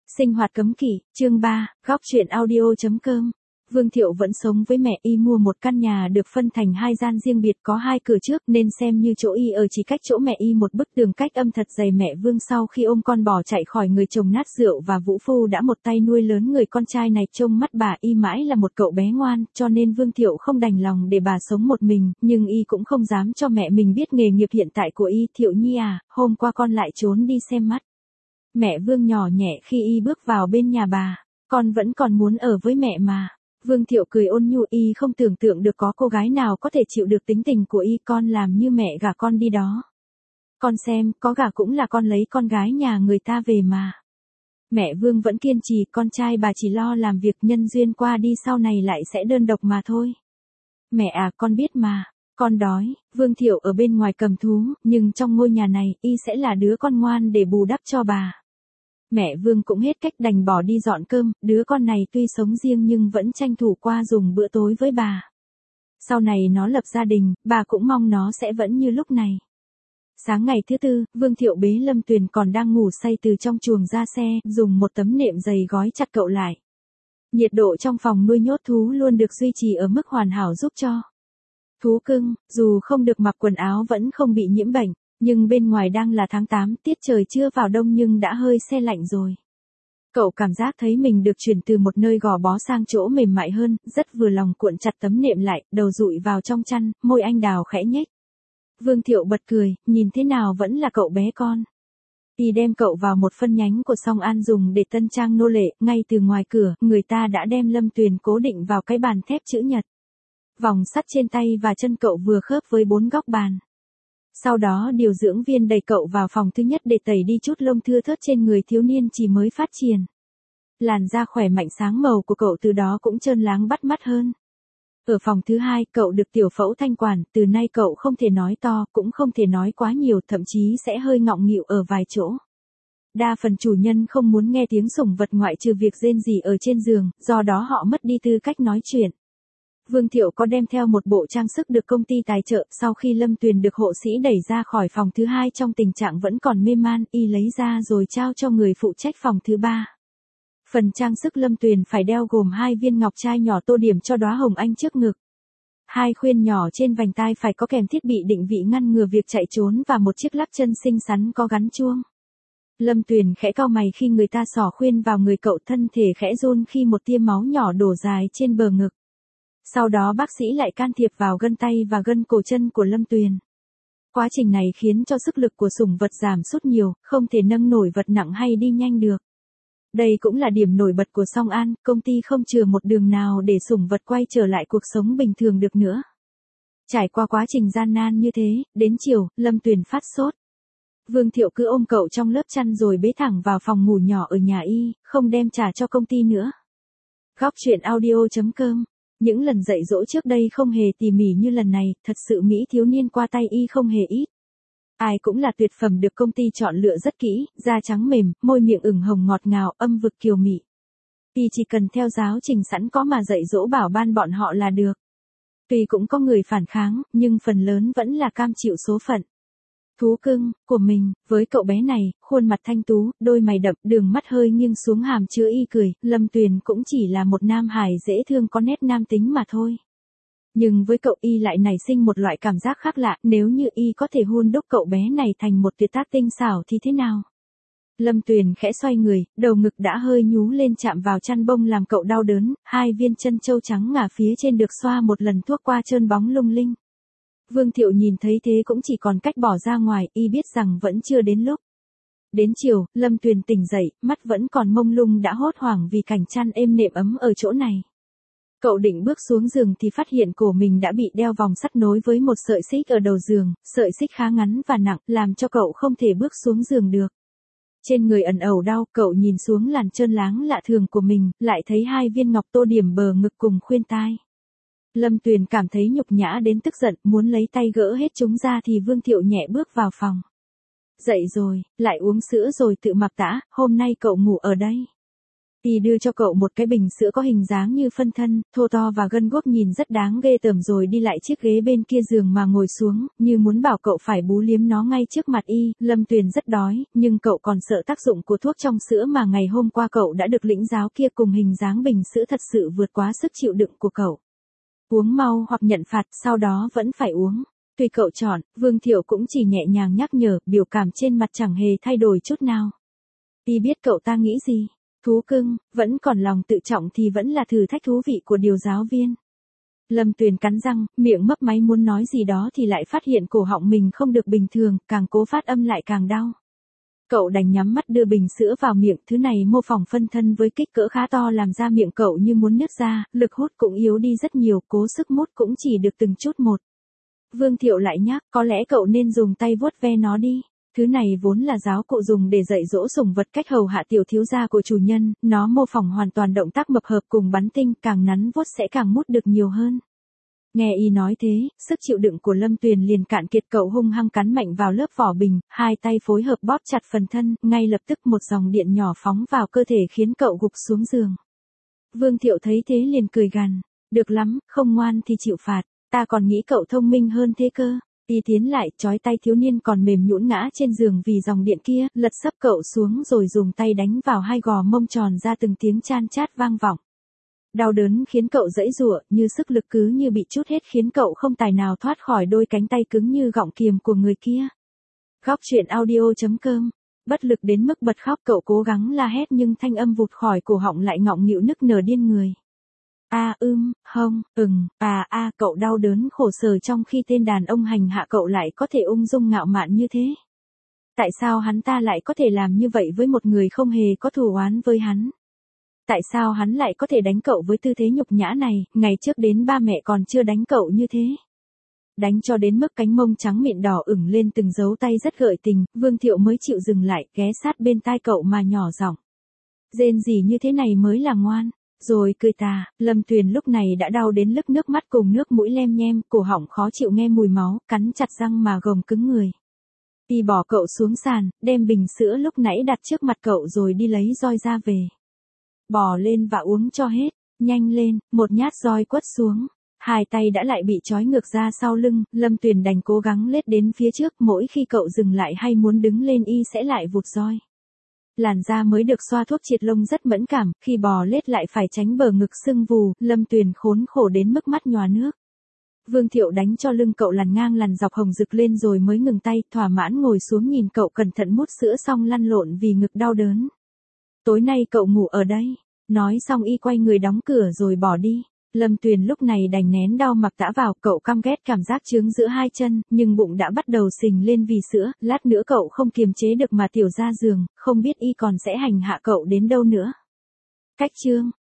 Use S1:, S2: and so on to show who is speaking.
S1: Sinh hoạt cấm kỵ, chương 3, góc truyện audio.com. Vương Thiệu vẫn sống với mẹ y, mua một căn nhà được phân thành hai gian riêng biệt có hai cửa trước nên xem như chỗ y ở chỉ cách chỗ mẹ y một bức tường cách âm thật dày. Mẹ Vương sau khi ôm con bỏ chạy khỏi người chồng nát rượu và vũ phu đã một tay nuôi lớn người con trai này. Trông mắt bà y mãi là một cậu bé ngoan, cho nên Vương Thiệu không đành lòng để bà sống một mình, nhưng y cũng không dám cho mẹ mình biết nghề nghiệp hiện tại của y. Thiệu Nhi à, hôm qua con lại trốn đi xem mắt. Mẹ Vương nhỏ nhẹ khi y bước vào bên nhà bà, con vẫn còn muốn ở với mẹ mà. Vương Thiệu cười ôn nhu, y không tưởng tượng được có cô gái nào có thể chịu được tính tình của y. Con làm như mẹ gả con đi đó. Con xem, có gả cũng là con lấy con gái nhà người ta về mà. Mẹ Vương vẫn kiên trì, con trai bà chỉ lo làm việc, nhân duyên qua đi sau này lại sẽ đơn độc mà thôi. Mẹ à, con biết mà. Con đói. Vương Thiệu ở bên ngoài cầm thú, nhưng trong ngôi nhà này, y sẽ là đứa con ngoan để bù đắp cho bà. Mẹ Vương cũng hết cách đành bỏ đi dọn cơm, đứa con này tuy sống riêng nhưng vẫn tranh thủ qua dùng bữa tối với bà. Sau này nó lập gia đình, bà cũng mong nó sẽ vẫn như lúc này. Sáng ngày thứ tư, Vương Thiệu bế Lâm Tuyền còn đang ngủ say từ trong chuồng ra xe, dùng một tấm nệm dày gói chặt cậu lại. Nhiệt độ trong phòng nuôi nhốt thú luôn được duy trì ở mức hoàn hảo giúp cho thú cưng, dù không được mặc quần áo vẫn không bị nhiễm bệnh. Nhưng bên ngoài đang là tháng 8, tiết trời chưa vào đông nhưng đã hơi se lạnh rồi. Cậu cảm giác thấy mình được chuyển từ một nơi gò bó sang chỗ mềm mại hơn, rất vừa lòng, cuộn chặt tấm nệm lại, đầu dụi vào trong chăn, môi anh đào khẽ nhếch. Vương Thiệu bật cười, nhìn thế nào vẫn là cậu bé con. Y đem cậu vào một phân nhánh của Song An dùng để tân trang nô lệ, ngay từ ngoài cửa, người ta đã đem Lâm Tuyền cố định vào cái bàn thép chữ nhật. Vòng sắt trên tay và chân cậu vừa khớp với 4 góc bàn. Sau đó điều dưỡng viên đẩy cậu vào phòng thứ nhất để tẩy đi chút lông thưa thớt trên người thiếu niên chỉ mới phát triển. Làn da khỏe mạnh sáng màu của cậu từ đó cũng trơn láng bắt mắt hơn. Ở phòng thứ hai, cậu được tiểu phẫu thanh quản, từ nay cậu không thể nói to, cũng không thể nói quá nhiều, thậm chí sẽ hơi ngọng nghịu ở vài chỗ. Đa phần chủ nhân không muốn nghe tiếng sủng vật ngoại trừ việc rên rỉ ở trên giường, do đó họ mất đi tư cách nói chuyện. Vương Thiệu có đem theo một bộ trang sức được công ty tài trợ, sau khi Lâm Tuyền được hộ sĩ đẩy ra khỏi phòng thứ hai trong tình trạng vẫn còn mê man, y lấy ra rồi trao cho người phụ trách phòng thứ ba. Phần trang sức Lâm Tuyền phải đeo gồm 2 viên ngọc trai nhỏ tô điểm cho đóa hồng anh trước ngực. 2 khuyên nhỏ trên vành tai phải có kèm thiết bị định vị ngăn ngừa việc chạy trốn và một chiếc lắc chân xinh xắn có gắn chuông. Lâm Tuyền khẽ cau mày khi người ta xỏ khuyên vào người cậu, thân thể khẽ run khi một tia máu nhỏ đổ dài trên bờ ngực. Sau đó bác sĩ lại can thiệp vào gân tay và gân cổ chân của Lâm Tuyền. Quá trình này khiến cho sức lực của sủng vật giảm sút nhiều, không thể nâng nổi vật nặng hay đi nhanh được. Đây cũng là điểm nổi bật của Song An, công ty không chừa một đường nào để sủng vật quay trở lại cuộc sống bình thường được nữa. Trải qua quá trình gian nan như thế, đến chiều, Lâm Tuyền phát sốt. Vương Thiệu cứ ôm cậu trong lớp chăn rồi bế thẳng vào phòng ngủ nhỏ ở nhà y, không đem trả cho công ty nữa. Góc truyện audio.com. Những lần dạy dỗ trước đây không hề tỉ mỉ như lần này, thật sự mỹ thiếu niên qua tay y không hề ít. Ai cũng là tuyệt phẩm được công ty chọn lựa rất kỹ, da trắng mềm, môi miệng ửng hồng ngọt ngào, âm vực kiều mị. Y chỉ cần theo giáo trình sẵn có mà dạy dỗ bảo ban bọn họ là được. Tuy cũng có người phản kháng, nhưng phần lớn vẫn là cam chịu số phận. Thú cưng của mình, với cậu bé này, khuôn mặt thanh tú, đôi mày đậm, đường mắt hơi nghiêng xuống hàm chứa y cười, Lâm Tuyền cũng chỉ là một nam hài dễ thương có nét nam tính mà thôi. Nhưng với cậu y lại nảy sinh một loại cảm giác khác lạ, nếu như y có thể hun đúc cậu bé này thành một tuyệt tác tinh xảo thì thế nào? Lâm Tuyền khẽ xoay người, đầu ngực đã hơi nhú lên chạm vào chăn bông làm cậu đau đớn, 2 viên chân châu trắng ngà phía trên được xoa một lần thuốc qua trơn bóng lung linh. Vương Thiệu nhìn thấy thế cũng chỉ còn cách bỏ ra ngoài, y biết rằng vẫn chưa đến lúc. Đến chiều, Lâm Tuyền tỉnh dậy, mắt vẫn còn mông lung đã hốt hoảng vì cảnh chăn êm nệm ấm ở chỗ này. Cậu định bước xuống giường thì phát hiện cổ mình đã bị đeo vòng sắt nối với một sợi xích ở đầu giường, sợi xích khá ngắn và nặng, làm cho cậu không thể bước xuống giường được. Trên người ẩn ẩu đau, cậu nhìn xuống làn trơn láng lạ thường của mình, lại thấy 2 viên ngọc tô điểm bờ ngực cùng khuyên tai. Lâm Tuyền cảm thấy nhục nhã đến tức giận, muốn lấy tay gỡ hết chúng ra thì Vương Thiệu nhẹ bước vào phòng. Dậy rồi, lại uống sữa rồi tự mặc tã, hôm nay cậu ngủ ở đây. Y đưa cho cậu một cái bình sữa có hình dáng như phân thân, thô to và gân guốc nhìn rất đáng ghê tởm rồi đi lại chiếc ghế bên kia giường mà ngồi xuống, như muốn bảo cậu phải bú liếm nó ngay trước mặt Y. Lâm Tuyền rất đói, nhưng cậu còn sợ tác dụng của thuốc trong sữa mà ngày hôm qua cậu đã được lĩnh giáo kia cùng hình dáng bình sữa thật sự vượt quá sức chịu đựng của cậu. Uống mau hoặc nhận phạt, sau đó vẫn phải uống. Tùy cậu chọn, Vương Thiệu cũng chỉ nhẹ nhàng nhắc nhở, biểu cảm trên mặt chẳng hề thay đổi chút nào. Y biết cậu ta nghĩ gì. Thú cưng, vẫn còn lòng tự trọng thì vẫn là thử thách thú vị của điều giáo viên. Lâm Tuyền cắn răng, miệng mấp máy muốn nói gì đó thì lại phát hiện cổ họng mình không được bình thường, càng cố phát âm lại càng đau. Cậu đành nhắm mắt đưa bình sữa vào miệng, thứ này mô phỏng phân thân với kích cỡ khá to làm ra miệng cậu như muốn nứt ra, lực hút cũng yếu đi rất nhiều, cố sức mút cũng chỉ được từng chút một. Vương Thiệu lại nhắc, có lẽ cậu nên dùng tay vuốt ve nó đi. Thứ này vốn là giáo cụ dùng để dạy dỗ sủng vật cách hầu hạ tiểu thiếu gia của chủ nhân, nó mô phỏng hoàn toàn động tác mập hợp cùng bắn tinh, càng nắn vuốt sẽ càng mút được nhiều hơn. Nghe Y nói thế, sức chịu đựng của Lâm Tuyền liền cạn kiệt, cậu hung hăng cắn mạnh vào lớp vỏ bình, hai tay phối hợp bóp chặt phần thân, ngay lập tức một dòng điện nhỏ phóng vào cơ thể khiến cậu gục xuống giường. Vương Thiệu thấy thế liền cười gằn, được lắm, không ngoan thì chịu phạt, ta còn nghĩ cậu thông minh hơn thế cơ. Y tiến lại, trói tay thiếu niên còn mềm nhũn ngã trên giường vì dòng điện kia, lật sấp cậu xuống rồi dùng tay đánh vào hai gò mông tròn ra từng tiếng chan chát vang vọng. Đau đớn khiến cậu giãy giụa, như sức lực cứ như bị trút hết khiến cậu không tài nào thoát khỏi đôi cánh tay cứng như gọng kiềm của người kia. Góc truyện audio.com. Bất lực đến mức bật khóc, cậu cố gắng la hét nhưng thanh âm vụt khỏi cổ họng lại ngọng nghịu nức nở điên người. Cậu đau đớn khổ sở trong khi tên đàn ông hành hạ cậu lại có thể ung dung ngạo mạn như thế. Tại sao hắn ta lại có thể làm như vậy với một người không hề có thù oán với hắn? Tại sao hắn lại có thể đánh cậu với tư thế nhục nhã này, ngày trước đến ba mẹ còn chưa đánh cậu như thế? Đánh cho đến mức cánh mông trắng mịn đỏ ửng lên từng dấu tay rất gợi tình, Vương Thiệu mới chịu dừng lại, ghé sát bên tai cậu mà nhỏ giọng. Rên gì như thế này mới là ngoan. Rồi cười tà, Lâm Tuyền lúc này đã đau đến lức nước mắt cùng nước mũi lem nhem, cổ họng khó chịu nghe mùi máu, cắn chặt răng mà gồng cứng người. Y bỏ cậu xuống sàn, đem bình sữa lúc nãy đặt trước mặt cậu rồi đi lấy roi ra về. Bò lên và uống cho hết, nhanh lên, một nhát roi quất xuống. Hai tay đã lại bị trói ngược ra sau lưng, Lâm Tuyền đành cố gắng lết đến phía trước, mỗi khi cậu dừng lại hay muốn đứng lên Y sẽ lại vụt roi. Làn da mới được xoa thuốc triệt lông rất mẫn cảm, khi bò lết lại phải tránh bờ ngực sưng vù, Lâm Tuyền khốn khổ đến mức mắt nhòa nước. Vương Thiệu đánh cho lưng cậu lằn ngang lằn dọc hồng rực lên rồi mới ngừng tay, thỏa mãn ngồi xuống nhìn cậu cẩn thận mút sữa xong lăn lộn vì ngực đau đớn. Tối nay cậu ngủ ở đây. Nói xong Y quay người đóng cửa rồi bỏ đi. Lâm Tuyền lúc này đành nén đau mặc tã vào, cậu căm ghét cảm giác chướng giữa hai chân, nhưng bụng đã bắt đầu sình lên vì sữa, lát nữa cậu không kiềm chế được mà tiểu ra giường, không biết Y còn sẽ hành hạ cậu đến đâu nữa. Cách chương